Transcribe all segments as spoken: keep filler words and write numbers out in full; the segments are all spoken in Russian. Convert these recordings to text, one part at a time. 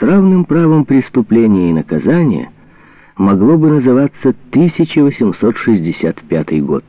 с равным правом преступления и наказания могло бы называться тысяча восемьсот шестьдесят пятый год.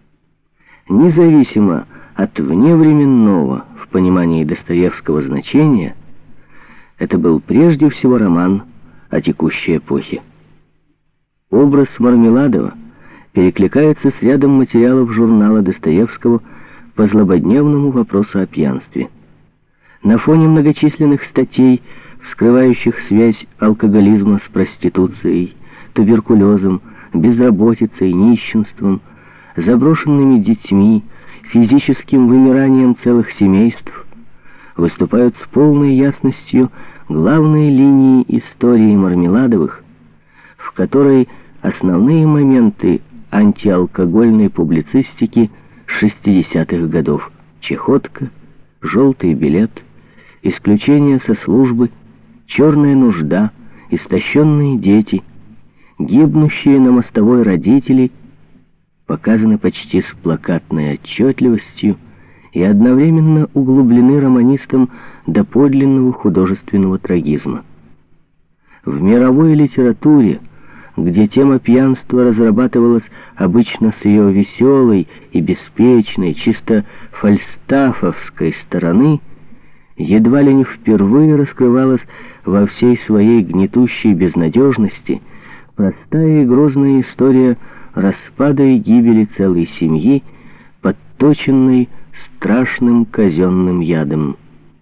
Независимо от вневременного в понимании Достоевского значения, это был прежде всего роман о текущей эпохе. Образ Мармеладова перекликается с рядом материалов журнала Достоевского по злободневному вопросу о пьянстве. На фоне многочисленных статей, вскрывающих связь алкоголизма с проституцией, туберкулезом, безработицей, нищенством, заброшенными детьми, физическим вымиранием целых семейств, выступают с полной ясностью главные линии истории Мармеладовых, в которой основные моменты антиалкогольной публицистики шестидесятых годов: чехотка, желтый билет, исключение со службы, черная нужда, истощенные дети, гибнущие на мостовой родители показаны почти с плакатной отчетливостью и одновременно углублены романистом до подлинного художественного трагизма. В мировой литературе, где тема пьянства разрабатывалась обычно с ее веселой и беспечной, чисто фальстафовской стороны, едва ли не впервые раскрывалась во всей своей гнетущей безнадежности простая и грозная история распада и гибели целой семьи, подточенной страшным казенным ядом.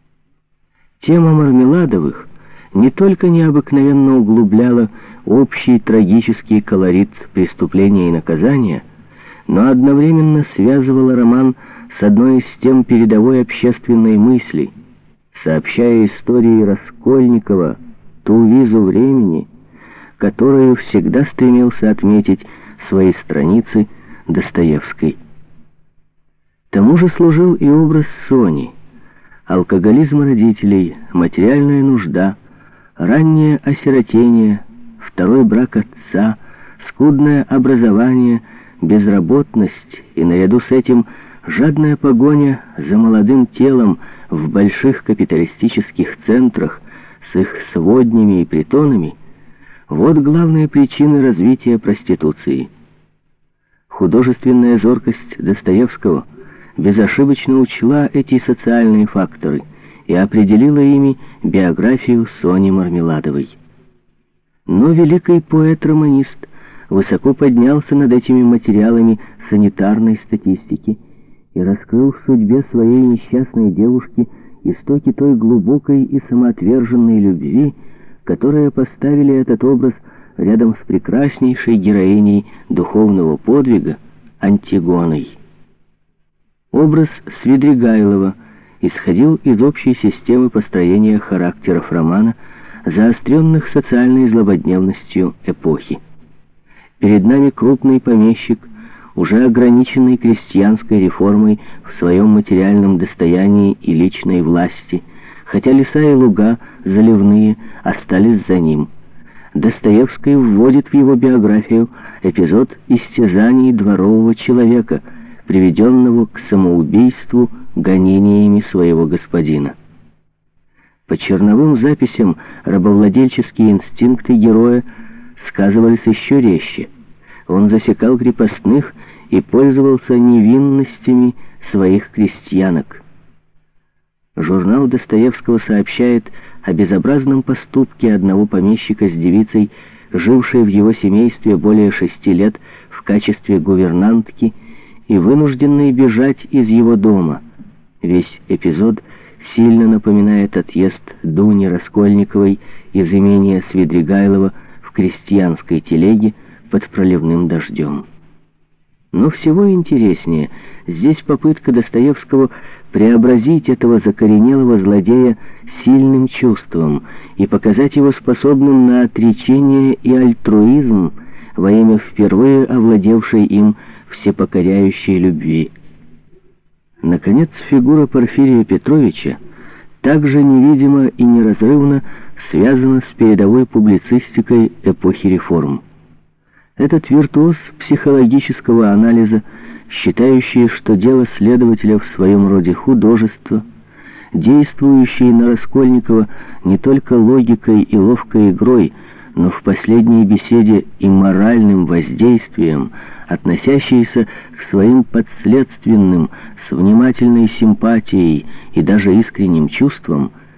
Тема Мармеладовых не только необыкновенно углубляла общий трагический колорит преступления и наказания, но одновременно связывала роман с одной из тем передовой общественной мысли, сообщая истории Раскольникова ту визу времени, которую всегда стремился отметить свои страницы Достоевской. Тому же служил и образ Сони: алкоголизм родителей, материальная нужда, раннее осиротение, второй брак отца, скудное образование, безработность и наряду с этим жадная погоня за молодым телом в больших капиталистических центрах с их своднями и притонами — вот главные причины развития проституции. Художественная зоркость Достоевского безошибочно учла эти социальные факторы и определила ими биографию Сони Мармеладовой. Но великий поэт-романист высоко поднялся над этими материалами санитарной статистики и раскрыл в судьбе своей несчастной девушки истоки той глубокой и самоотверженной любви, которые поставили этот образ рядом с прекраснейшей героиней духовного подвига Антигоной. Образ Свидригайлова исходил из общей системы построения характеров романа, заостренных социальной злободневностью эпохи. Перед нами крупный помещик, уже ограниченный крестьянской реформой в своем материальном достоянии и личной власти, хотя леса и луга, заливные, остались за ним. Достоевский вводит в его биографию эпизод истязаний дворового человека, приведенного к самоубийству гонениями своего господина. По черновым записям рабовладельческие инстинкты героя сказывались еще резче. Он засекал крепостных и пользовался невинностями своих крестьянок. Журнал Достоевского сообщает о безобразном поступке одного помещика с девицей, жившей в его семействе более шести лет в качестве гувернантки и вынужденной бежать из его дома. Весь эпизод сильно напоминает отъезд Дуни Раскольниковой из имения Свидригайлова в крестьянской телеге под проливным дождем. Но всего интереснее здесь попытка Достоевского преобразить этого закоренелого злодея сильным чувством и показать его способным на отречение и альтруизм во имя впервые овладевшей им всепокоряющей любви. Наконец, фигура Порфирия Петровича также невидимо и неразрывно связана с передовой публицистикой эпохи реформ. Этот виртуоз психологического анализа, считающий, что дело следователя в своем роде художество, действующий на Раскольникова не только логикой и ловкой игрой, но в последней беседе и моральным воздействием, относящиеся к своим подследственным с внимательной симпатией и даже искренним чувством,